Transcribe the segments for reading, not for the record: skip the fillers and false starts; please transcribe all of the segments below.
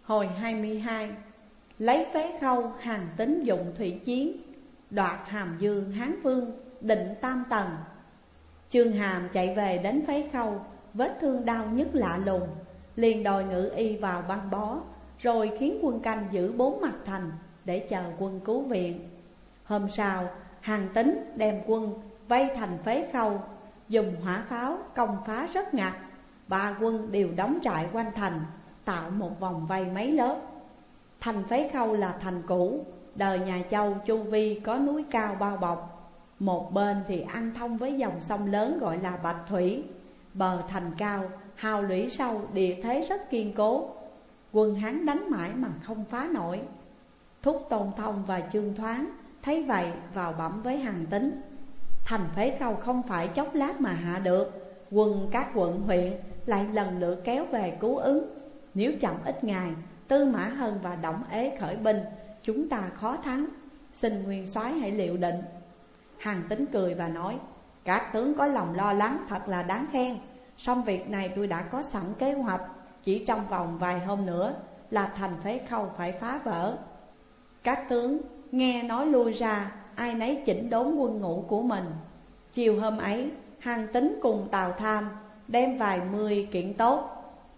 Hồi 22. Lấy Phế Khâu, Hàn Tín dụng thủy chiến, đoạt Hàm Dương Hán Vương, định Tam Tần. Chương Hàm chạy về đến Phế Khâu, vết thương đau nhức lạ lùng, liền đòi Ngự Y vào băng bó, rồi khiến quân canh giữ 4 mặt thành để chờ quân cứu viện. Hôm sau, Hàn Tín đem quân vây thành Phế Khâu, dùng hỏa pháo công phá rất ngặt. 3 quân đều đóng trại quanh thành, tạo một vòng vây mấy lớp. Thành Phế Khâu là thành cũ, đời nhà Châu chu vi có núi cao bao bọc. Một bên thì ăn thông với dòng sông lớn gọi là Bạch Thủy. Bờ thành cao, hào lũy sâu, địa thế rất kiên cố. Quân Hán đánh mãi mà không phá nổi. Thúc Tôn Thông và Chương Thoáng thấy vậy vào bẩm với Hàn Tín: thành Phế Khâu không phải chốc lát mà hạ được. Quân các quận huyện lại lần lượt kéo về cứu ứng. Nếu chậm ít ngày, Tư Mã Hân và Đổng Ế khởi binh, chúng ta khó thắng. Xin nguyên soái hãy liệu định. Hàn Tín cười và nói: các tướng có lòng lo lắng thật là đáng khen. Song việc này tôi đã có sẵn kế hoạch. Chỉ trong vòng vài hôm nữa là thành Phế Khâu phải phá vỡ. Các tướng nghe nói lui ra, ai nấy chỉnh đốn quân ngũ của mình. Chiều hôm ấy, Hàn Tín cùng Tào Tham đem vài 10 kiện tốt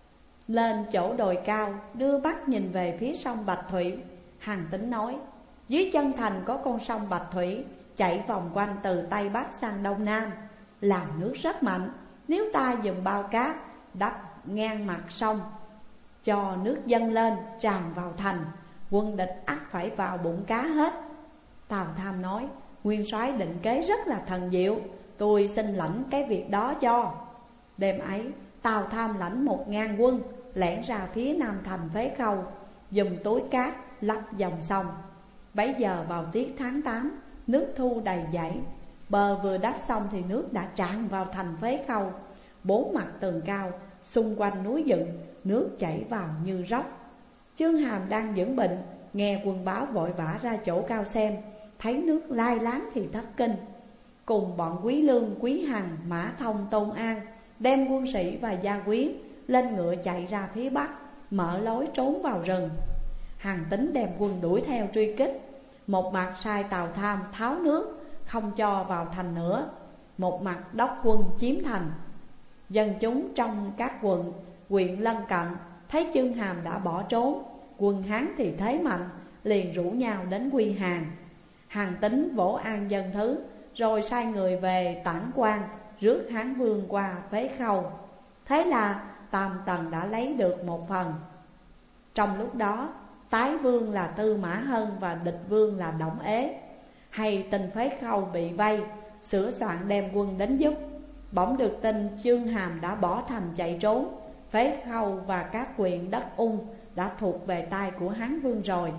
lên chỗ đồi cao, đưa mắt nhìn về phía sông Bạch Thủy. Hàn Tín nói: dưới chân thành có con sông Bạch Thủy chạy vòng quanh từ Tây Bắc sang Đông Nam, làm nước rất mạnh. Nếu ta dùng bao cát đắp ngang mặt sông, cho nước dâng lên tràn vào thành, quân địch ắt phải vào bụng cá hết. Tào Tham nói: nguyên soái định kế rất là thần diệu, tôi xin lãnh cái việc đó cho. Đêm ấy, Tào Tham lãnh 1000 quân lẻn ra phía nam thành Phế Khâu, dùng túi cát lấp dòng sông. Bấy giờ vào tiết tháng 8, nước thu đầy dãy. Bờ vừa đắp xong thì nước đã tràn vào thành Phế Khâu. 4 mặt tường cao, xung quanh núi dựng, nước chảy vào như róc. Chương Hàm đang dưỡng bệnh, nghe quân báo vội vã ra chỗ cao xem. Thấy nước lai láng thì thất kinh. Cùng bọn Quý Lương, Quý Hằng, Mã Thông, Tôn An đem quân sĩ và gia quyến lên ngựa chạy ra phía bắc, mở lối trốn vào rừng. Hàn Tín đem quân đuổi theo truy kích. Một mặt sai Tào Tham tháo nước, không cho vào thành nữa. Một mặt đốc quân chiếm thành. Dân chúng trong các quận, huyện lân cận thấy Chương Hàm đã bỏ trốn, quân Hán thì thế mạnh, liền rủ nhau đến quy Hàn. Hàn Tín vỗ an dân thứ, rồi sai người về Tản Quan, rước Hán Vương qua Phế Khâu. Thế là Tam Tần đã lấy được một phần. Trong lúc đó, Tái Vương là Tư Mã Hân và Địch Vương là Đổng Ế hay tin Phế Khâu bị vây, sửa soạn đem quân đến giúp. Bỗng được tin Chương Hàm đã bỏ thành chạy trốn. Phế Khâu và các huyện đất Ung đã thuộc về tay của Hán Vương rồi.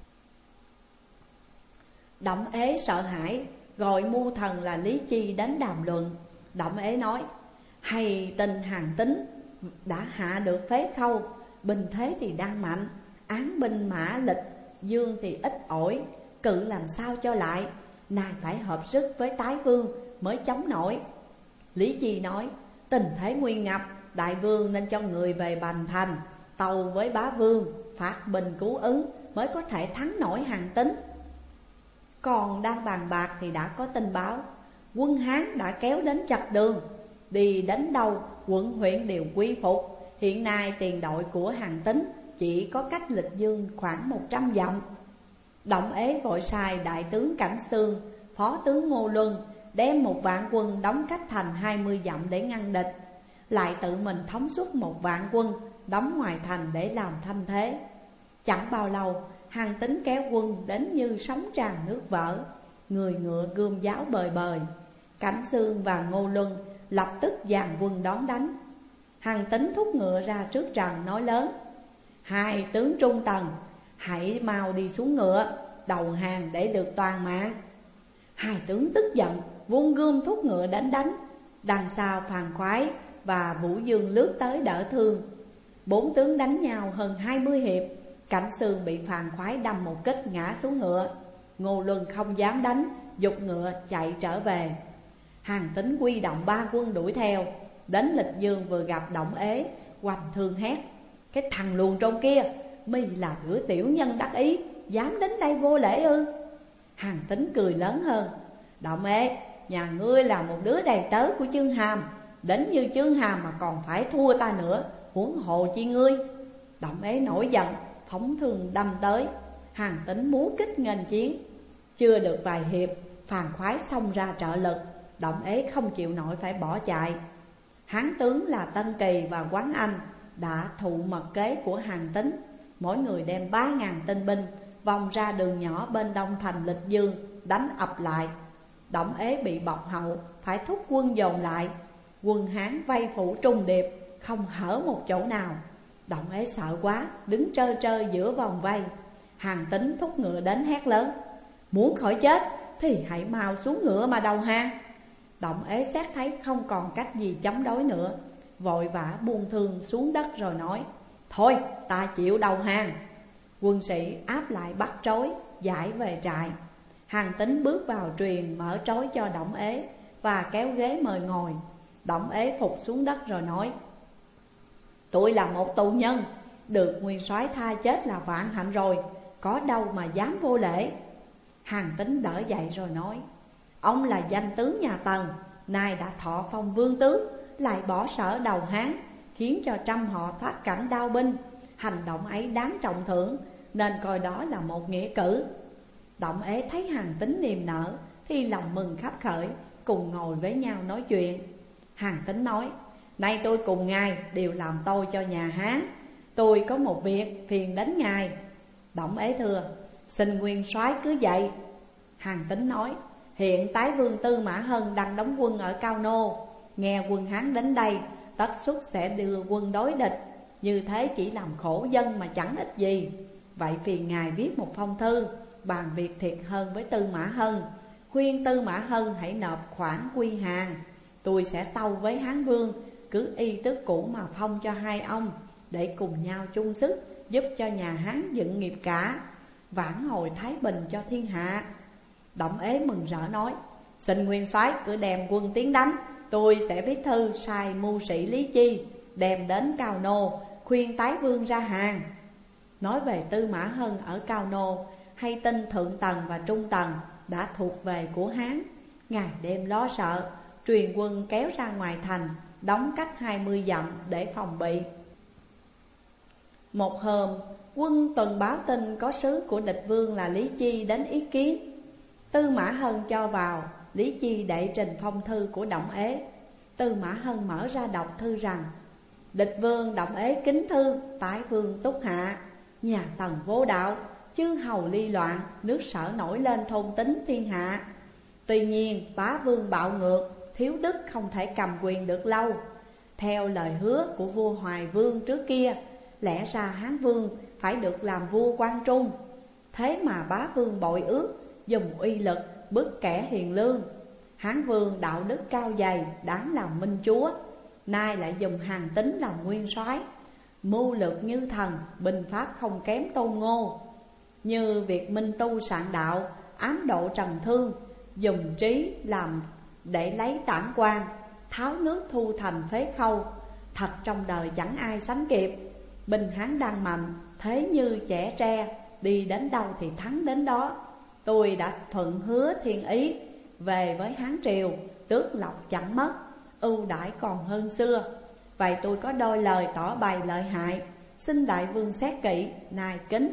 Đổng Ế sợ hãi, gọi mưu thần là Lý Chi đến đàm luận. Đổng Ế nói: hay tin Hàn Tín đã hạ được Phế Khâu, binh thế thì đang mạnh, án binh mã lịch dương thì ít ỏi, cự làm sao cho lại, nay phải hợp sức với Tái Vương mới chống nổi. Lý Chi nói: tình thế nguy ngập, đại vương nên cho người về Bành Thành tâu với bá vương, phát binh cứu ứng mới có thể thắng nổi Hàn Tín. Còn đang bàn bạc thì đã có tin báo quân Hán đã kéo đến chặt đường. Đi đến đâu quận huyện đều quy phục. Hiện nay tiền đội của Hàn Tín chỉ có cách Lịch Dương khoảng 100 dặm. Đổng Ế vội sai đại tướng Cảnh Xương, phó tướng Ngô Luân đem 1 vạn quân đóng cách thành 20 dặm để ngăn địch. Lại tự mình thống suất 1 vạn quân đóng ngoài thành để làm thanh thế. Chẳng bao lâu, Hàn Tín kéo quân đến như sóng tràn nước vỡ, người ngựa gươm giáo bời bời. Cảnh Xương và Ngô Luân lập tức dàn quân đón đánh. Hàn Tín thúc ngựa ra trước trần nói lớn: 2 tướng trung tần, hãy mau đi xuống ngựa, đầu hàng để được toàn mạng. 2 tướng tức giận, vung gươm thúc ngựa đánh. Đằng sau Phàn Khoái và Vũ Dương lướt tới đỡ thương. 4 tướng đánh nhau hơn 20 hiệp. Cảnh Xương bị Phàn Khoái đâm một kích ngã xuống ngựa. Ngô Luân không dám đánh, giục ngựa chạy trở về. Hàn Tín quy động 3 quân đuổi theo. Đến Lịch Dương vừa gặp Đổng Ế, hoành thương hét: cái thằng luồn trong kia, mi là đứa tiểu nhân đắc ý, dám đến đây vô lễ ư? Hàn Tín cười lớn hơn: Động Ê, nhà ngươi là một đứa đầy tớ của Chương Hàm, đến như Chương Hàm mà còn phải thua ta nữa, huống hồ chi ngươi. Động Ê nổi giận, phóng thương đâm tới. Hàn Tín múa kích nghênh chiến. Chưa được vài hiệp, Phàn Khoái xông ra trợ lực. Động Ế không chịu nổi phải bỏ chạy. Hán tướng là Tân Kỳ và Quán Anh đã thụ mật kế của Hàn Tín. Mỗi người đem 3.000 tinh binh vòng ra đường nhỏ bên đông thành Lịch Dương, đánh ập lại. Động Ế bị bọc hậu, phải thúc quân dồn lại. Quân Hán vây phủ trùng điệp, không hở một chỗ nào. Động Ế sợ quá, đứng trơ trơ giữa vòng vây. Hàn Tín thúc ngựa đến hét lớn: Muốn khỏi chết thì hãy mau xuống ngựa mà đầu hàng. Động Ế xét thấy không còn cách gì chống đối nữa, vội vã buông thương xuống đất rồi nói: Thôi ta chịu đầu hàng. Quân sĩ áp lại bắt trói, giải về trại. Hàn Tín bước vào truyền mở trói cho Động Ế và kéo ghế mời ngồi. Động Ế phục xuống đất rồi nói: Tôi là một tù nhân, được nguyên soái tha chết là vạn hạnh rồi, có đâu mà dám vô lễ. Hàn Tín đỡ dậy rồi nói: Ông là danh tướng nhà Tần, nay đã thọ phong vương tướng, lại bỏ sở đầu Hán, khiến cho trăm họ thoát cảnh đao binh. Hành động ấy đáng trọng thưởng, nên coi đó là một nghĩa cử. Động Ế thấy Hàn Tín niềm nở thì lòng mừng khắp khởi, cùng ngồi với nhau nói chuyện. Hàn Tín nói: Nay tôi cùng ngài đều làm tôi cho nhà Hán, tôi có một việc phiền đến ngài. Động Ế thưa: Xin nguyên soái cứ dạy. Hàn Tín nói: Hiện Tái Vương Tư Mã Hân đang đóng quân ở Cao Nô, nghe quân Hán đến đây, tất suất sẽ đưa quân đối địch. Như thế chỉ làm khổ dân mà chẳng ích gì. Vậy phiền ngài viết một phong thư bàn việc thiệt hơn với Tư Mã Hân, khuyên Tư Mã Hân hãy nộp khoản quy hàng. Tôi sẽ tâu với Hán Vương, cứ y tước cũ mà phong cho hai ông, để cùng nhau chung sức giúp cho nhà Hán dựng nghiệp cả, vãn hồi thái bình cho thiên hạ. Động Ế mừng rỡ nói: Xin nguyên soái cứ đem quân tiến đánh, tôi sẽ viết thư sai mưu sĩ Lý Chi đem đến Cao Nô, khuyên Tái Vương ra hàng. Nói về Tư Mã Hân ở Cao Nô, hay tin Thượng Tần và Trung Tần đã thuộc về của Hán. Ngày đêm lo sợ, truyền quân kéo ra ngoài thành, đóng cách 20 dặm để phòng bị. Một hôm, quân tuần báo tin có sứ của địch vương là Lý Chi đến ý kiến. Tư Mã Hân cho vào, Lý Chi đệ trình phong thư của Động Ế. Tư Mã Hân mở ra đọc thư rằng: Địch vương Động Ế kính thư Tái Vương túc hạ, nhà Tần vô đạo, chư hầu ly loạn, nước Sở nổi lên thôn tính thiên hạ. Tuy nhiên bá vương bạo ngược, thiếu đức không thể cầm quyền được lâu. Theo lời hứa của vua Hoài Vương trước kia, lẽ ra Hán Vương phải được làm vua quan trung. Thế mà bá vương bội ước, dùng uy lực bức kẻ hiền lương. Hán Vương đạo đức cao dày, đáng làm minh chúa, nay lại dùng Hàn Tín làm nguyên soái, mưu lược như thần, binh pháp không kém Tôn Ngô. Như việc minh tu soạn đạo, ám độ Trần Thương, dùng trí làm để lấy tản quan, tháo nước thu thành phế khâu. Thật trong đời chẳng ai sánh kịp. Binh Hán đang mạnh, thế như trẻ tre, đi đến đâu thì thắng đến đó. Tôi đã thuận hứa thiên ý, về với Hán Triều, tước lộc chẳng mất, ưu đãi còn hơn xưa. Vậy tôi có đôi lời tỏ bày lợi hại, xin đại vương xét kỹ, nài kính.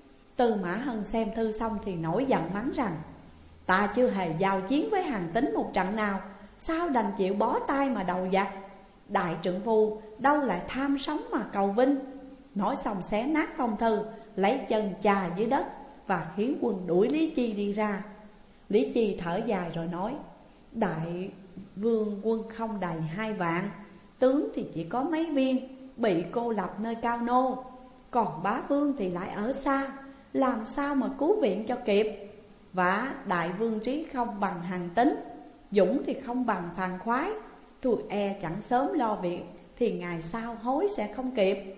Tư Mã Hân xem thư xong thì nổi giận mắng rằng: Ta chưa hề giao chiến với Hàn Tín một trận nào, sao đành chịu bó tay mà đầu giặc? Đại trượng phu đâu lại tham sống mà cầu vinh. Nói xong xé nát phong thư, lấy chân chà dưới đất và khiến quân đuổi Lý Chi đi ra. Lý Chi thở dài rồi nói: Đại vương quân không đầy 2 vạn, tướng thì chỉ có mấy viên, bị cô lập nơi Cao Nô. Còn bá vương thì lại ở xa, làm sao mà cứu viện cho kịp? Và đại vương trí không bằng Hàn Tín, dũng thì không bằng Phàn Khoái. Tôi e chẳng sớm lo việc thì ngày sau hối sẽ không kịp.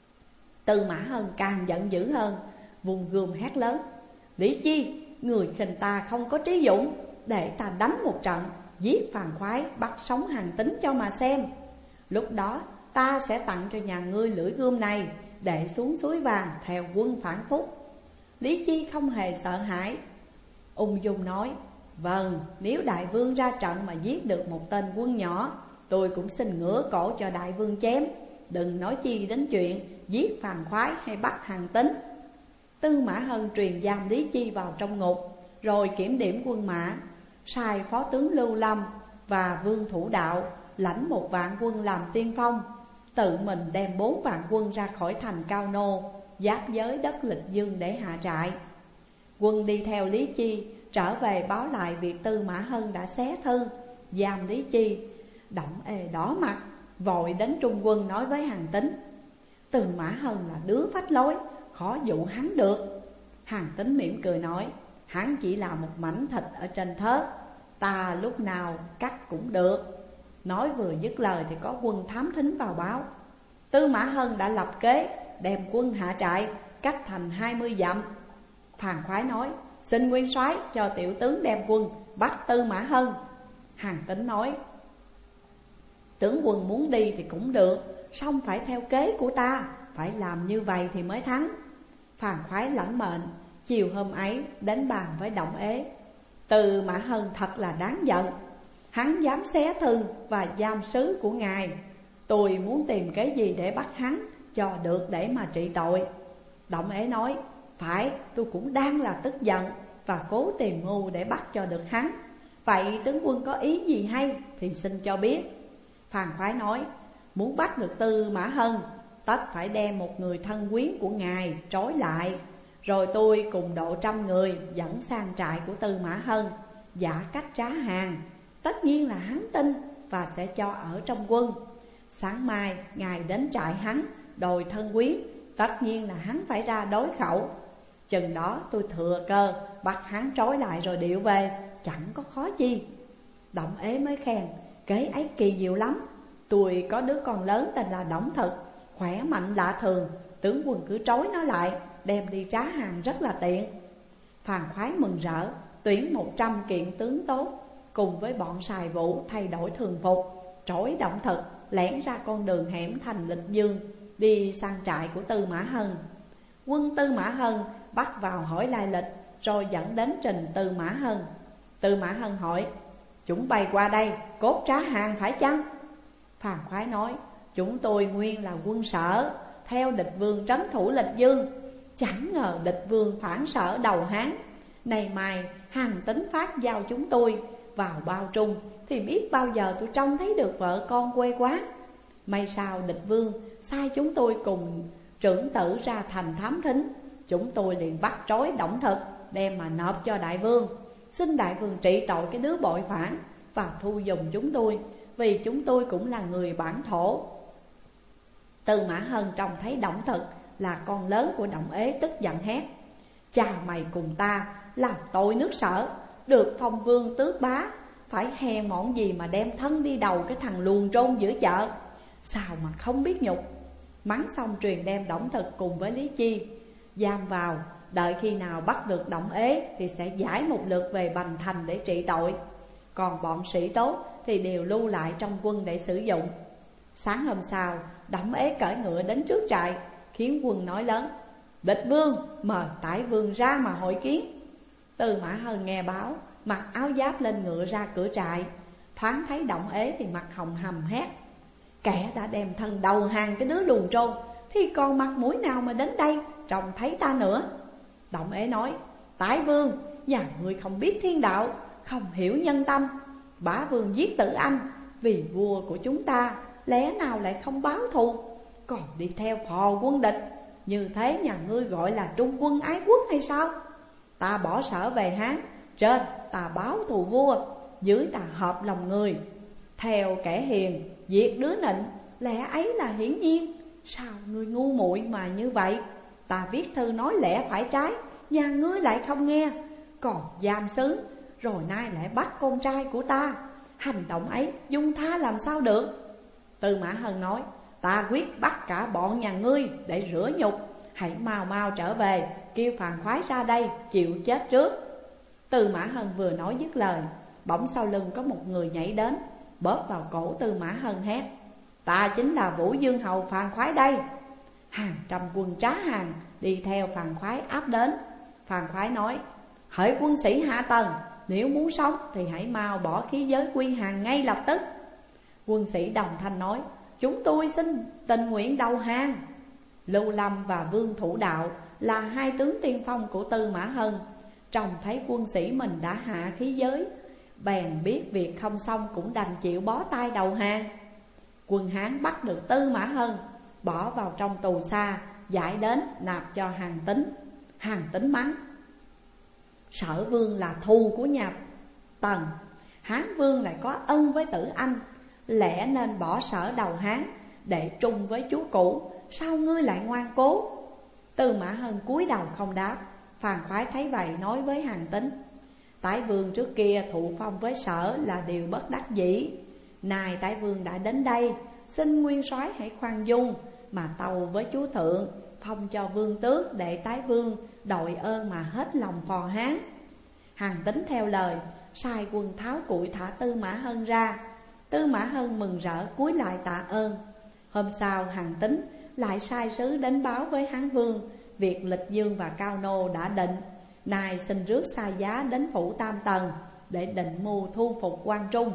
Tư Mã Hân càng giận dữ hơn, vùng gươm hét lớn: Lý Chi, người khinh ta không có trí dũng, để ta đánh một trận, giết Phàn Khoái, bắt sống Hàn Tín cho mà xem. Lúc đó ta sẽ tặng cho nhà ngươi lưỡi gươm này, để xuống suối vàng theo quân phản phúc. Lý Chi không hề sợ hãi, ung dung nói: vâng, nếu đại vương ra trận mà giết được một tên quân nhỏ, tôi cũng xin ngửa cổ cho đại vương chém. Đừng nói chi đến chuyện giết Phàn Khoái hay bắt Hàn Tín. Tư Mã Hân truyền giam Lý Chi vào trong ngục, rồi kiểm điểm quân mã, sai phó tướng Lưu Lâm và Vương Thủ Đạo lãnh 1 vạn quân làm tiên phong, tự mình đem 4 vạn quân ra khỏi thành Cao Nô, giáp giới đất Lịch Dương để hạ trại. Quân đi theo Lý Chi trở về báo lại việc Tư Mã Hân đã xé thư giam Lý Chi. Đổng Ê đỏ mặt, vội đến trung quân nói với Hàn Tín: Tư Mã Hân là đứa phách lối, khó dụ hắn được. Hàn Tín mỉm cười nói: hắn chỉ là một mảnh thịt ở trên thớt, ta lúc nào cắt cũng được. Nói vừa dứt lời thì có quân thám thính vào báo: Tư Mã Hân đã lập kế đem quân hạ trại, cách thành 20 dặm. Phàn Khoái nói: xin nguyên soái cho tiểu tướng đem quân bắt Tư Mã Hân. Hàn Tín nói: tướng quân muốn đi thì cũng được, song phải theo kế của ta, phải làm như vậy thì mới thắng. Phàn Khoái lãnh mệnh, chiều hôm ấy đến bàn với Đổng Ế. Tư Mã Hân thật là đáng giận, hắn dám xé thư và giam sứ của ngài. Tôi muốn tìm cái gì để bắt hắn cho được để mà trị tội. Đổng Ế nói: phải, tôi cũng đang là tức giận và cố tìm mưu để bắt cho được hắn. Vậy tướng quân có ý gì hay thì xin cho biết. Phàn Khoái nói: muốn bắt được Tư Mã Hân, tất phải đem một người thân quyến của ngài trói lại, rồi tôi cùng độ 100 người dẫn sang trại của Tư Mã Hân, giả cách trá hàng. Tất nhiên là hắn tin và sẽ cho ở trong quân. Sáng mai ngài đến trại hắn đòi thân quyến, tất nhiên là hắn phải ra đối khẩu. Chừng đó tôi thừa cơ bắt hắn trói lại rồi điệu về, chẳng có khó chi. Đổng Ế mới khen: kế ấy kỳ diệu lắm. Tôi có đứa con lớn tên là Đổng Thực, khỏe mạnh lạ thường, tướng quân cứ trói nó lại, đem đi trá hàng rất là tiện. Phàn Khoái mừng rỡ, tuyển 100 kiện tướng tốt, cùng với bọn sài vũ thay đổi thường phục, trói Đổng Thực lẻn ra con đường hẻm thành Lịch Dương, đi sang trại của Tư Mã Hân. Quân Tư Mã Hân bắt vào hỏi lai lịch, rồi dẫn đến trình Tư Mã Hân. Tư Mã Hân hỏi: chúng bay qua đây cốt trá hàng phải chăng? Phàn Khoái nói: chúng tôi nguyên là quân Sở, theo địch vương trấn thủ Lịch Dương. Chẳng ngờ địch vương phản Sở đầu Hán. Này mai Hàn Tín phát giao chúng tôi vào bao trung, thì biết bao giờ tôi trông thấy được vợ con quê quán. May sao địch vương sai chúng tôi cùng trưởng tử ra thành thám thính. Chúng tôi liền bắt trói Đổng Thực, đem mà nộp cho đại vương. Xin đại vương trị tội cái đứa bội phản và thu dùng chúng tôi, vì chúng tôi cũng là người bản thổ. Tư Mã Hân trông thấy Đổng Thực là con lớn của Đổng Ế, tức giận hét: cha mày cùng ta làm tội nước Sở, được phong vương tước bá, phải hèn mọn gì mà đem thân đi đầu cái thằng luồn trôn giữa chợ, sao mà không biết nhục. Mắng xong truyền đem Đổng Thực cùng với Lý Chi giam vào, đợi khi nào bắt được Đổng Ế thì sẽ giải một lượt về Bành Thành để trị tội. Còn bọn sĩ tốt thì đều lưu lại trong quân để sử dụng. Sáng hôm sau, Đổng Ế cởi ngựa đến trước trại, khiến quân nói lớn: địch vương mời tải vương ra mà hội kiến. Tư Mã Hân nghe báo, mặc áo giáp lên ngựa ra cửa trại. Thoáng thấy Đổng Ế thì mặt hồng hầm hét: kẻ đã đem thân đầu hàng cái đứa luồn trôn, thì còn mặt mũi nào mà đến đây trông thấy ta nữa. Đổng Ế nói: tải vương, nhà ngươi không biết thiên đạo, không hiểu nhân tâm. Bá vương giết tử anh vì vua của chúng ta, lẽ nào lại không báo thù, còn đi theo phò quân địch. Như thế nhà ngươi gọi là trung quân ái quốc hay sao? Ta bỏ Sở về Hán, trên ta báo thù vua, dưới ta hợp lòng người. Theo kẻ hiền, diệt đứa nịnh, lẽ ấy là hiển nhiên. Sao ngươi ngu muội mà như vậy? Ta viết thư nói lẽ phải trái, nhà ngươi lại không nghe, còn giam sứ, rồi nay lại bắt con trai của ta. Hành động ấy dung tha làm sao được? Tư Mã Hân nói: ta quyết bắt cả bọn nhà ngươi để rửa nhục. Hãy mau mau trở về, kêu Phàn Khoái ra đây chịu chết trước. Tư Mã Hân vừa nói dứt lời, bỗng sau lưng có một người nhảy đến, bóp vào cổ Tư Mã Hân hét: ta chính là Vũ Dương Hầu Phàn Khoái đây. Hàng trăm quân trá hàng đi theo Phàn Khoái áp đến. Phàn Khoái nói: hỡi quân sĩ Hạ Tần, nếu muốn sống thì hãy mau bỏ khí giới quy hàng ngay lập tức. Quân sĩ đồng thanh nói: chúng tôi xin tình nguyện đầu hàng. Lưu Lâm và Vương Thủ Đạo là hai tướng tiên phong của Tư Mã Hân, trông thấy quân sĩ mình đã hạ khí giới, bèn biết việc không xong cũng đành chịu bó tay đầu hàng. Quân Hán bắt được Tư Mã Hân, bỏ vào trong tù xa, giải đến nạp cho Hàn Tín. Hàn Tín mắng: Sở Vương là thù của nhà Tần, Hán Vương lại có ân với Tử Anh, lẽ nên bỏ Sở đầu Hán để trung với chúa cũ. Sao ngươi lại ngoan cố? Tư Mã Hân cúi đầu không đáp. Phàn Khoái thấy vậy nói với Hàn Tín: Tái Vương trước kia thụ phong với Sở là điều bất đắc dĩ. Nay Tái Vương đã đến đây, xin nguyên soái hãy khoan dung mà tâu với chúa thượng, phong cho vương tước để Tái Vương đội ơn mà hết lòng phò Hán. Hàn Tín theo lời, sai quân tháo củi thả Tư Mã Hân ra. Tư Mã Hân mừng rỡ cúi lại tạ ơn. Hôm sau Hàn Tín lại sai sứ đến báo với Hán Vương việc Lịch Dương và Cao Nô đã định, nay xin rước xa giá đến phủ Tam Tần để định mưu thu phục Quan Trung.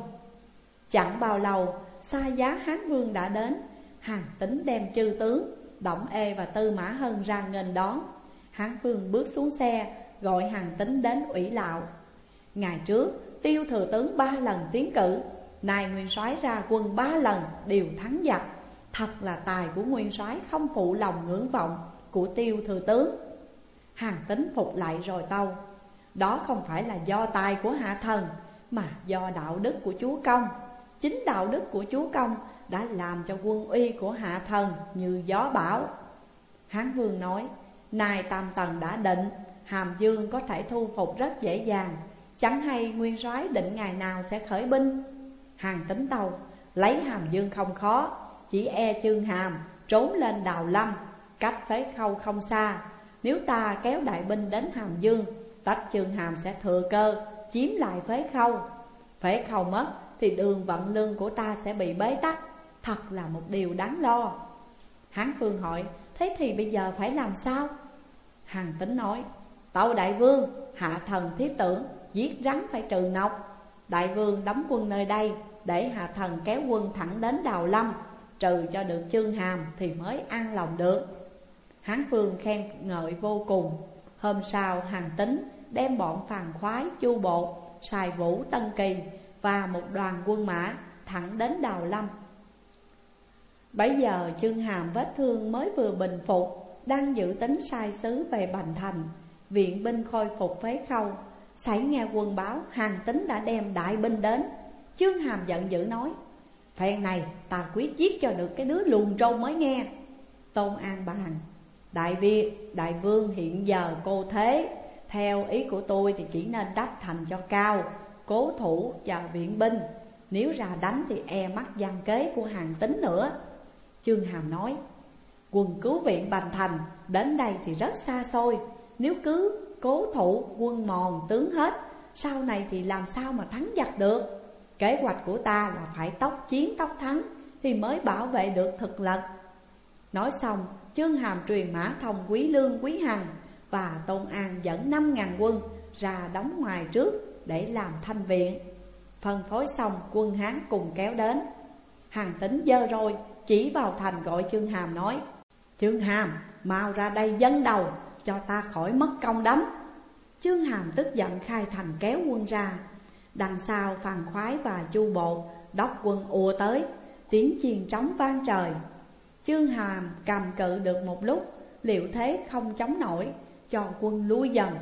Chẳng bao lâu xa giá Hán Vương đã đến. Hàn Tín đem chư tướng Đổng Ê và Tư Mã Hân ra nghênh đón. Hán Vương bước xuống xe gọi Hàn Tín đến ủy lạo. Ngày trước Tiêu thừa tướng 3 lần tiến cử, nay nguyên soái ra quân 3 lần đều thắng giặc. Thật là tài của nguyên soái không phụ lòng ngưỡng vọng của Tiêu thừa tướng. Hàn Tín phục lại rồi tâu: đó không phải là do tài của Hạ Thần, mà do đạo đức của chúa công. Chính đạo đức của chúa công đã làm cho quân uy của Hạ Thần như gió bão. Hán Vương nói: nay Tam Tần đã định, Hàm Dương có thể thu phục rất dễ dàng, chẳng hay nguyên soái định ngày nào sẽ khởi binh. Hàn Tín tâu: lấy Hàm Dương không khó, chỉ e Chương Hàm trốn lên Đào Lâm, cách Phế Khâu không xa. Nếu ta kéo đại binh đến Hàm Dương, tất Chương Hàm sẽ thừa cơ chiếm lại Phế Khâu. Phế Khâu mất thì đường vận lương của ta sẽ bị bế tắc, thật là một điều đáng lo. Hán Vương hỏi: thế thì bây giờ phải làm sao? Hàn Tín nói: tâu đại vương, Hạ Thần thiết tưởng giết rắn phải trừ nọc. Đại vương đóng quân nơi đây, để Hạ Thần kéo quân thẳng đến Đào Lâm, trừ cho được Chương Hàm thì mới an lòng được. Hán Vương khen ngợi vô cùng. Hôm sau Hàn Tín đem bọn Phàn Khoái, Chu Bộ, Sài Vũ, Tân Kỳ và một đoàn quân mã thẳng đến Đào Lâm. Bấy giờ Chương Hàm vết thương mới vừa bình phục, đang dự tính sai sứ về Bành Thành viện binh khôi phục Phế Khâu. Sảy nghe quân báo Hàn Tín đã đem đại binh đến. Chương Hàm giận dữ nói: phen này ta quyết giết cho được cái đứa luồn trâu mới nghe. Tôn An bàn: đại vương hiện giờ cô thế, theo ý của tôi thì chỉ nên đắp thành cho cao, cố thủ chờ viện binh. Nếu ra đánh thì e mắc gian kế của Hàn Tín nữa. Chương Hàm nói: quân cứu viện Bành Thành đến đây thì rất xa xôi, nếu cứ cố thủ quân mòn tướng hết, sau này thì làm sao mà thắng giặc được. Kế hoạch của ta là phải tốc chiến tốc thắng thì mới bảo vệ được thực lực. Nói xong Chương Hàm truyền mã thông Quý Lương, Quý Hằng và Tôn An dẫn 5.000 quân ra đóng ngoài trước để làm thanh viện. Phân phối xong quân Hán cùng kéo đến. Hàn Tín giơ roi chỉ vào thành gọi Chương Hàm nói: Chương Hàm, mau ra đây dâng đầu cho ta khỏi mất công đánh. Chương Hàm tức giận khai thành kéo quân ra. Đằng sau Phàn Khoái và Chu Bộ đốc quân ùa tới, tiếng chiên trống vang trời. Chương Hàm cầm cự được một lúc, liệu thế không chống nổi, cho quân lui dần.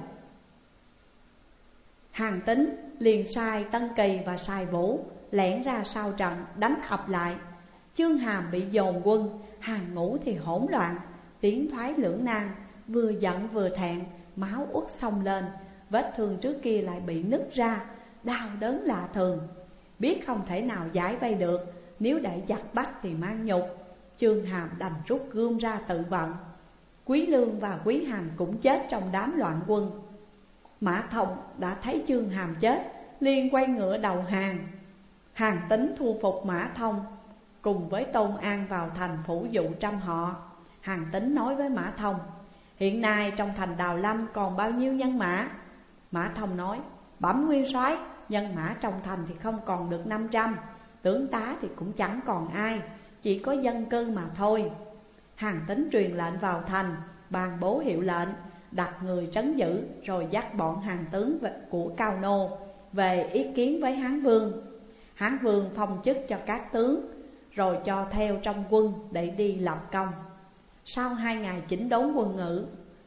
Hàn Tín liền sai Tân Kỳ và Sài Vũ lẻn ra sau trận đánh ập lại. Chương Hàm bị dồn quân, hàng ngũ thì hỗn loạn, tiến thoái lưỡng nan, vừa giận vừa thẹn, máu uất xông lên. Vết thương trước kia lại bị nứt ra, đau đớn lạ thường. Biết không thể nào giải vây được, nếu để giặc bắt thì mang nhục. Chương Hàm đành rút gươm ra tự vận. Quý Lương và Quý Hằng cũng chết trong đám loạn quân. Mã Thông đã thấy Chương Hàm chết, liền quay ngựa đầu hàng. Hàn Tín thu phục Mã Thông, cùng với Tôn An vào thành phủ dụ trăm họ. Hàn Tín nói với Mã Thông: hiện nay trong thành Đào Lâm còn bao nhiêu nhân mã? Mã Thông nói: bẩm nguyên soái, nhân mã trong thành thì không còn được 500, tướng tá thì cũng chẳng còn ai, chỉ có dân cư mà thôi. Hàn Tín truyền lệnh vào thành, ban bố hiệu lệnh, đặt người trấn giữ, rồi dắt bọn hàng tướng của Cao Nô về ý kiến với Hán Vương. Hán Vương phong chức cho các tướng, rồi cho theo trong quân để đi lập công. Sau 2 ngày chỉnh đốn quân ngũ,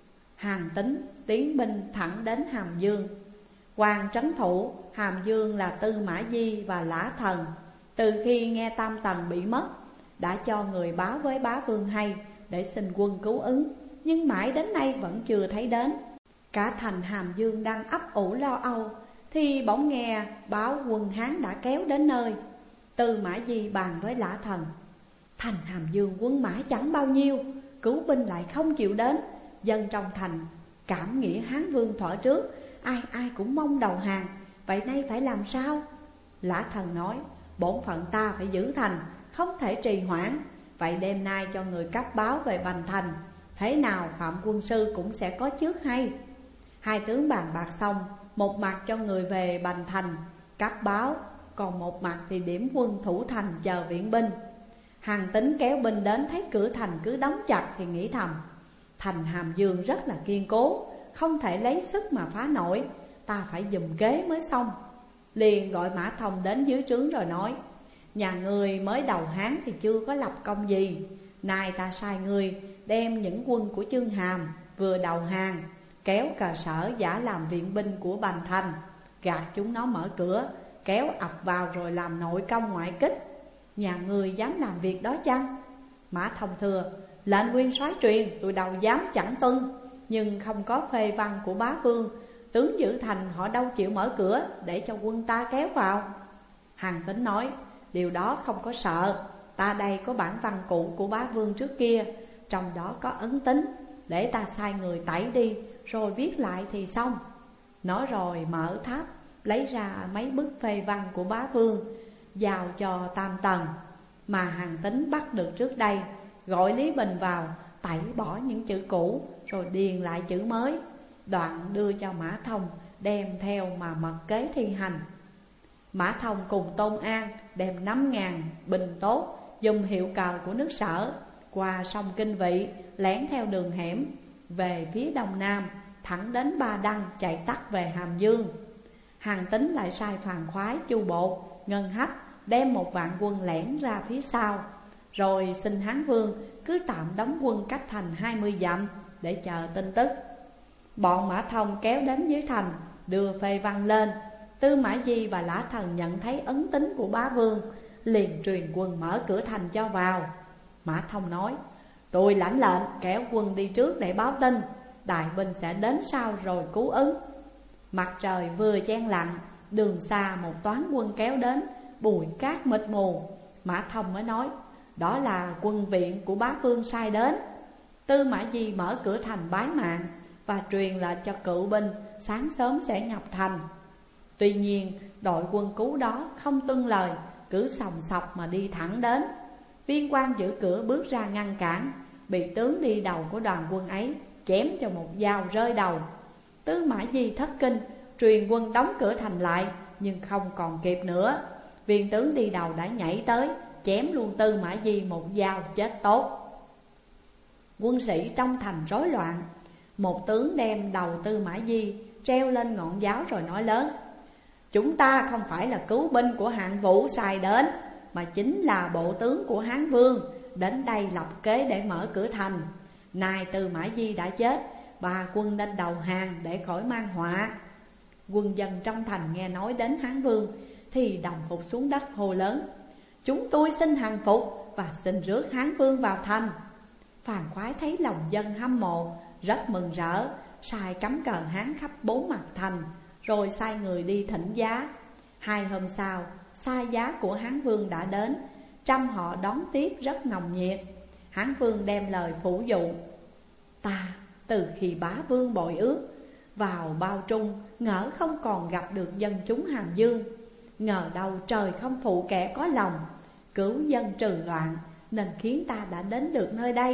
Hàn Tín tiến binh thẳng đến Hàm Dương. Quan trấn thủ Hàm Dương là Tư Mã Di và Lã Thần, từ khi nghe Tam Tần bị mất, đã cho người báo với bá vương hay để xin quân cứu ứng, nhưng mãi đến nay vẫn chưa thấy đến. Cả thành Hàm Dương đang ấp ủ lo âu, thì bỗng nghe báo quân Hán đã kéo đến nơi. Tư Mã Di bàn với Lã Thần: thành Hàm Dương quân mã chẳng bao nhiêu, cứu binh lại không chịu đến, dân trong thành cảm nghĩa Hán Vương thuở trước, ai ai cũng mong đầu hàng, vậy nay phải làm sao? Lã Thần nói: bổn phận ta phải giữ thành, không thể trì hoãn. Vậy đêm nay cho người cấp báo về Bành Thành, thế nào Phạm quân sư cũng sẽ có trước hay. Hai tướng bàn bạc xong, một mặt cho người về Bành Thành cấp báo, còn một mặt thì điểm quân thủ thành chờ viện binh. Hàn Tín kéo binh đến thấy cửa thành cứ đóng chặt thì nghĩ thầm: thành Hàm Dương rất là kiên cố, không thể lấy sức mà phá nổi, ta phải giùm kế mới xong. Liền gọi Mã Thông đến dưới trướng rồi nói: nhà ngươi mới đầu Hán thì chưa có lập công gì, nay ta sai ngươi đem những quân của Chương Hàm vừa đầu hàng, kéo cờ sở giả làm viện binh của Bành Thành, gạt chúng nó mở cửa, kéo ập vào rồi làm nội công ngoại kích. Nhà ngươi dám làm việc đó chăng? Mã Thông thưa: lệnh nguyên soái truyền, tôi đâu dám chẳng tuân, nhưng không có phê văn của bá vương, tướng giữ thành họ đâu chịu mở cửa để cho quân ta kéo vào. Hàn Tín nói: điều đó không có sợ, ta đây có bản văn cụ của bá vương trước kia, trong đó có ấn tín, để ta sai người tẩy đi rồi viết lại thì xong. Nói rồi mở tháp lấy ra mấy bức phê văn của bá vương, giao cho Tam Tần mà Hàn Tín bắt được trước đây, gọi Lý Bình vào tẩy bỏ những chữ cũ rồi điền lại chữ mới, đoạn đưa cho Mã Thông đem theo mà mật kế thi hành. Mã Thông cùng Tôn An đem 5.000 binh tốt, dùng hiệu cờ của nước Sở, qua sông Kinh Vị, lẻn theo đường hẻm về phía đông nam, thẳng đến Ba Đăng chạy tắt về Hàm Dương. Hàn Tín lại sai Phàn Khoái, Chu Bột, Ngân Hấp đem 1 vạn quân lẻn ra phía sau, rồi xin Hán Vương cứ tạm đóng quân cách thành 20 dặm để chờ tin tức. Bọn Mã Thông kéo đến dưới thành, đưa phê văn lên. Tư Mã Di và Lã Thần nhận thấy ấn tín của bá vương, liền truyền quân mở cửa thành cho vào. Mã Thông nói: tôi lãnh lệnh kéo quân đi trước để báo tin, đại binh sẽ đến sau rồi cứu ứng. Mặt trời vừa chen lặng, đường xa một toán quân kéo đến, bụi cát mịt mù. Mã Thông mới nói: đó là quân viện của bá vương sai đến. Tư Mã Di mở cửa thành bái mạng và truyền lệnh cho cựu binh sáng sớm sẽ nhập thành. Tuy nhiên đội quân cứu đó không tuân lời, cứ sòng sọc mà đi thẳng đến. Viên quan giữ cửa bước ra ngăn cản, bị tướng đi đầu của đoàn quân ấy chém cho một dao rơi đầu. Tư Mã Di thất kinh, truyền quân đóng cửa thành lại, nhưng không còn kịp nữa. Viên tướng đi đầu đã nhảy tới, chém luôn Tư Mã Di một dao chết tốt. Quân sĩ trong thành rối loạn. Một tướng đem đầu Tư Mã Di treo lên ngọn giáo rồi nói lớn: chúng ta không phải là cứu binh của hạng vũ sai đến, mà chính là bộ tướng của Hán Vương đến đây lập kế để mở cửa thành. Nay Tư Mã Di đã chết, và quân nên đầu hàng để khỏi mang họa. Quân dân trong thành nghe nói đến Hán Vương thì đồng phục xuống đất hô lớn: chúng tôi xin hàng phục và xin rước Hán Vương vào thành. Phàn Khoái thấy lòng dân hâm mộ, rất mừng rỡ, sai cắm cờ Hán khắp 4 mặt thành, rồi sai người đi thỉnh giá. 2 hôm sau, xa giá của Hán Vương đã đến, trăm họ đón tiếp rất nồng nhiệt. Hán Vương đem lời phủ dụ: ta từ khi bá vương bội ước, vào bao trung ngỡ không còn gặp được dân chúng Hàm Dương. Ngờ đâu trời không phụ kẻ có lòng, cứu dân trừ loạn, nên khiến ta đã đến được nơi đây.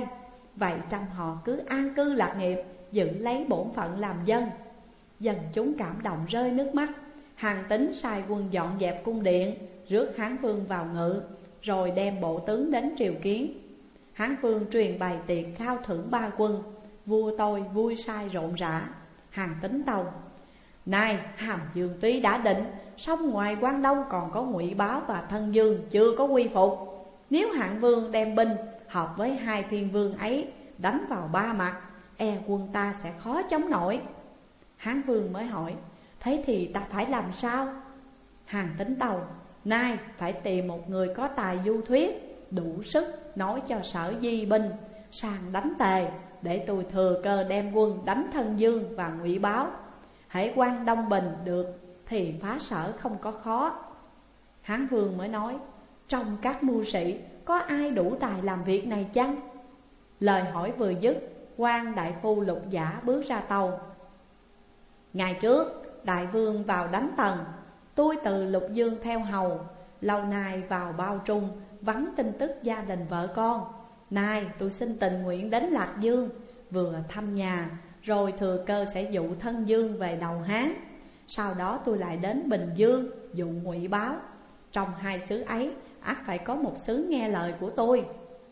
vậy trăm họ cứ an cư lạc nghiệp, giữ lấy bổn phận làm dân. Dân chúng cảm động rơi nước mắt. Hàn Tín sai quân dọn dẹp cung điện, rước Hán Vương vào ngự, rồi đem bộ tướng đến triều kiến. Hán Vương truyền bày tiệc khao thưởng 3 quân. Vua tôi vui sai rộn rã. Hàn Tín tâu: Nay Hàm Dương tuy đã định, song ngoài Quan Đông còn có Ngụy Báo và Thân Dương chưa có quy phục. Nếu Hạng Vương đem binh hợp với 2 phiên vương ấy, đánh vào 3 mặt, e quân ta sẽ khó chống nổi. Hán Vương mới hỏi: Thế thì ta phải làm sao? Hàn Tín tâu: Nay phải tìm một người có tài du thuyết, đủ sức nói cho Sở Di binh sang đánh Tề, để tôi thừa cơ đem quân đánh Thân Dương và Ngụy Báo. Hễ Quan Đông bình được thì phá Sở không có khó. Hán Vương mới nói: Trong các mưu sĩ có ai đủ tài làm việc này chăng? Lời hỏi vừa dứt, quan đại phu Lục Giả bước ra tâu: Ngày trước đại vương vào đánh Tần, tôi từ Lục Dương theo hầu, lâu nay vào Bao Trung vắng tin tức gia đình vợ con. Nay tôi xin tình nguyện đến Lạc Dương, vừa thăm nhà, rồi thừa cơ sẽ dụ Thân Dương về đầu Hán. Sau đó tôi lại đến Bình Dương dụ Ngụy Báo. Trong 2 xứ ấy ắt phải có một xứ nghe lời của tôi.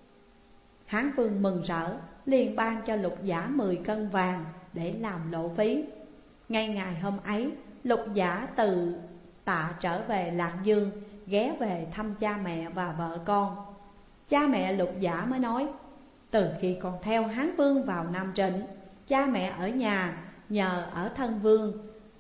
Hán Vương mừng rỡ, liền ban cho Lục Giả 10 cân vàng để làm lộ phí. Ngay ngày hôm ấy, Lục Giả từ Tạ trở về Lạc Dương, ghé về thăm cha mẹ và vợ con. Cha mẹ Lục Giả mới nói: Từ khi còn theo Hán Vương vào Nam Trịnh, cha mẹ ở nhà nhờ ở Thân Vương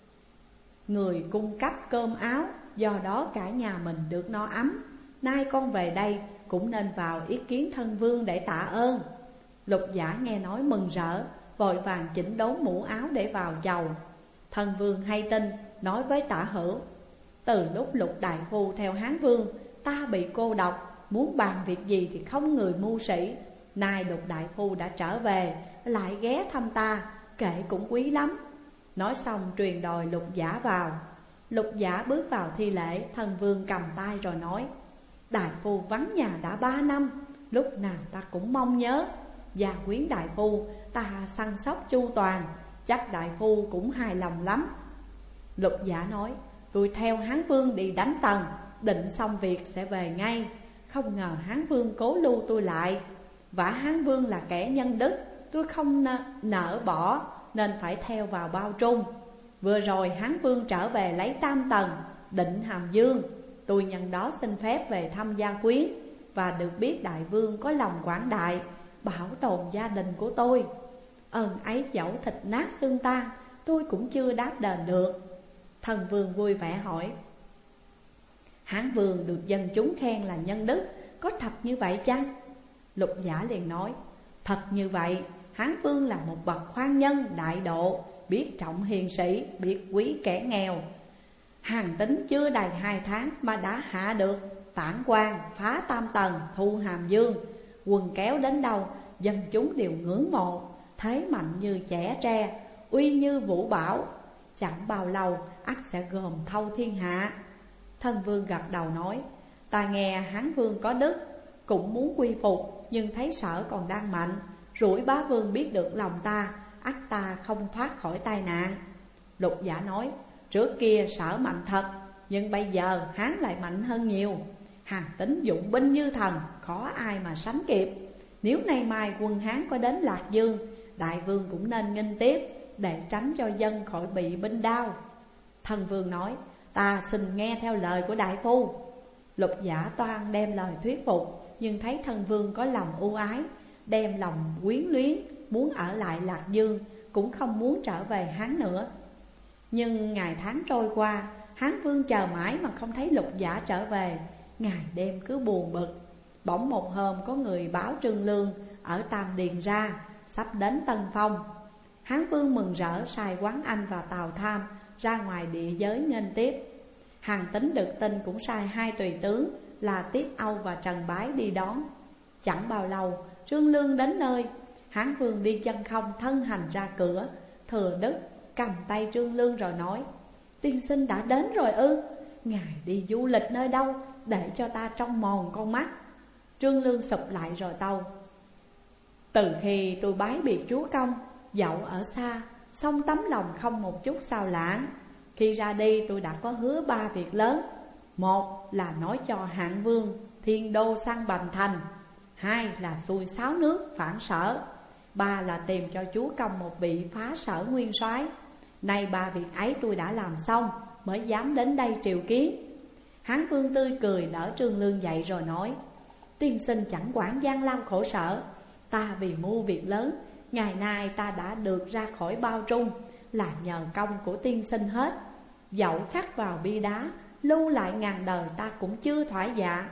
người cung cấp cơm áo, do đó cả nhà mình được no ấm. Nay con về đây cũng nên vào ý kiến Thân Vương để tạ ơn. Lục Giả nghe nói mừng rỡ, vội vàng chỉnh đốn mũ áo để vào chầu. Thân Vương hay tin, nói với Tả Hữu: Từ lúc Lục đại phu theo Hán Vương, ta bị cô độc, muốn bàn việc gì thì không người mưu sĩ. Nay Lục đại phu đã trở về, lại ghé thăm ta, kể cũng quý lắm. Nói xong truyền đòi Lục Giả vào. Lục Giả bước vào thi lễ, Thân Vương cầm tay rồi nói: Đại phu vắng nhà đã 3 năm, lúc nào ta cũng mong nhớ. Gia quyến đại phu ta săn sóc chu toàn, chắc đại phu cũng hài lòng lắm. Lục Giả nói: Tôi theo Hán Vương đi đánh Tần, định xong việc sẽ về ngay. Không ngờ Hán Vương cố lưu tôi lại. Vả Hán Vương là kẻ nhân đức, tôi không nỡ bỏ, nên phải theo vào Bao Trung. Vừa rồi Hán Vương trở về lấy Tam Tần, định Hàm Dương. Tôi nhân đó xin phép về thăm gia quyến, và được biết đại vương có lòng quảng đại, bảo tồn gia đình của tôi. Ơn ấy dẫu thịt nát xương tan, tôi cũng chưa đáp đền được. Thân Vương vui vẻ hỏi: Hán Vương được dân chúng khen là nhân đức, có thật như vậy chăng? Lục Giả liền nói: Thật như vậy. Hán Vương là một bậc khoan nhân đại độ, biết trọng hiền sĩ, biết quý kẻ nghèo. Hàn Tín chưa đầy 2 tháng mà đã hạ được Tản Quan, phá Tam Tần, thu Hàm Dương. Quân kéo đến đâu, dân chúng đều ngưỡng mộ. Thế mạnh như chẻ tre, uy như vũ bảo, chẳng bao lâu ắt sẽ gồm thâu thiên hạ. Thân Vương gật đầu nói: Ta nghe Hán Vương có đức, cũng muốn quy phục, nhưng thấy Sở còn đang mạnh. Rủi bá vương biết được lòng ta, ắt ta không thoát khỏi tai nạn. Lục Giả nói: Trước kia Sở mạnh thật, nhưng bây giờ Hán lại mạnh hơn nhiều. Hàn Tín dụng binh như thần, khó ai mà sánh kịp. Nếu nay mai quân Hán có đến Lạc Dương, đại vương cũng nên nghênh tiếp, để tránh cho dân khỏi bị binh đao. Thân Vương nói: Ta xin nghe theo lời của đại phu. Lục Giả toan đem lời thuyết phục, nhưng thấy Thân Vương có lòng ưu ái, đem lòng quyến luyến, muốn ở lại Lạc Dương, cũng không muốn trở về Hán nữa. Nhưng ngày tháng trôi qua, Hán Vương chờ mãi mà không thấy Lục Giả trở về, ngày đêm cứ buồn bực. Bỗng một hôm có người báo Trương Lương ở Tam Điền ra, sắp đến Tân Phong. Hán Vương mừng rỡ sai Quán Anh và Tào Tham ra ngoài địa giới nghênh tiếp. Hàn Tín được tin cũng sai 2 tùy tướng là Tiết Âu và Trần Bái đi đón. Chẳng bao lâu Trương Lương đến nơi. Hán Vương đi chân không thân hành ra cửa. Thừa Đức cầm tay Trương Lương rồi nói: Tiên sinh đã đến rồi ư? Ngài đi du lịch nơi đâu, để cho ta trông mòn con mắt. Trương Lương sụp lại rồi tâu: Từ khi tôi bái biệt chúa công, dẫu ở xa, song tấm lòng không một chút sao lãng. Khi ra đi tôi đã có hứa 3 việc lớn. Một là nói cho Hạng Vương thiên đô sang Bành Thành. 2 là xuôi 6 nước phản Sở. 3 là tìm cho chúa công một vị phá Sở nguyên soái. Nay 3 việc ấy tôi đã làm xong mới dám đến đây triều kiến. Hán Vương tươi cười đỡ Trương Lương dậy rồi nói: tiên sinh chẳng quản gian lao khổ sở, ta vì mưu việc lớn, ngày nay ta đã được ra khỏi bao trung, là nhờ công của tiên sinh hết. Dẫu khắc vào bia đá, lưu lại ngàn đời ta cũng chưa thỏa dạ.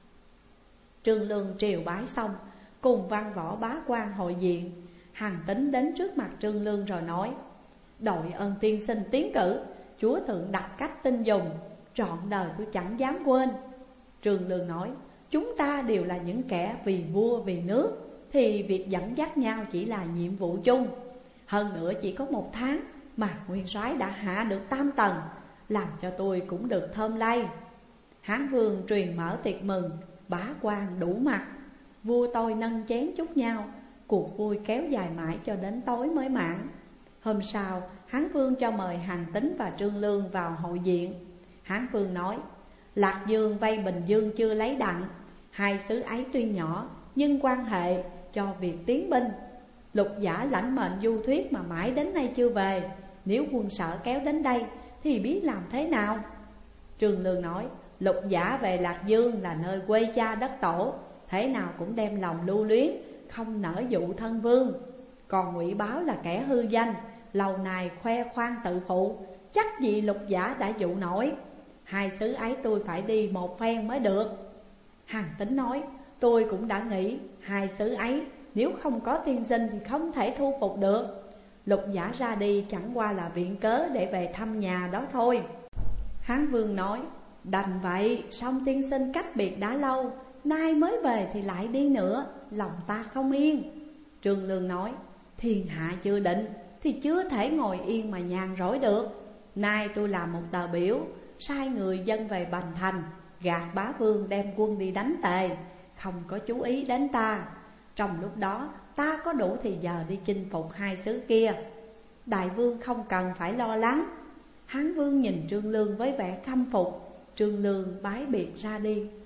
Trương Lương triều bái xong, cùng văn võ bá quan hội diện. Hàn Tín đến trước mặt Trương Lương rồi nói: đội ơn tiên sinh tiến cử, chúa thượng đặt cách tin dùng, trọn đời tôi chẳng dám quên. Trương Lương nói: chúng ta đều là những kẻ vì vua vì nước, thì việc dẫn dắt nhau chỉ là nhiệm vụ chung. Hơn nữa chỉ có 1 tháng mà nguyên soái đã hạ được Tam Tần, làm cho tôi cũng được thơm lây. Hán Vương truyền mở tiệc mừng, bá quan đủ mặt. Vua tôi nâng chén chúc nhau, cuộc vui kéo dài mãi cho đến tối mới mãn. Hôm sau, Hán Vương cho mời Hàn Tín và Trương Lương vào hội diện. Hán Vương nói: Lạc Dương vây Bình Dương chưa lấy đặng, 2 xứ ấy tuy nhỏ nhưng quan hệ cho việc tiến binh. Lục giả lãnh mệnh du thuyết mà mãi đến nay chưa về, nếu quân Sở kéo đến đây thì biết làm thế nào? Trương Lương nói: Lục giả về Lạc Dương là nơi quê cha đất tổ, thế nào cũng đem lòng lưu luyến, không nỡ dụ thân vương. Còn Ngụy Báo là kẻ hư danh, lâu nay khoe khoang tự phụ, chắc gì lục giả đã dụ nổi. 2 xứ ấy tôi phải đi một phen mới được. Hàn Tín nói: tôi cũng đã nghĩ 2 xứ ấy nếu không có tiên sinh thì không thể thu phục được. Lục giả ra đi chẳng qua là viện cớ để về thăm nhà đó thôi. Hán Vương nói: đành vậy, song tiên sinh cách biệt đã lâu, nay mới về thì lại đi nữa, lòng ta không yên. Trương Lương nói: thiên hạ chưa định thì chưa thể ngồi yên mà nhàn rỗi được. Nay tôi làm một tờ biểu, sai người dân về Bành Thành, gạt bá vương đem quân đi đánh Tề, không có chú ý đến ta. Trong lúc đó ta có đủ thì giờ đi chinh phục 2 xứ kia. Đại vương không cần phải lo lắng. Hán Vương nhìn Trương Lương với vẻ khâm phục. Trương Lương bái biệt ra đi.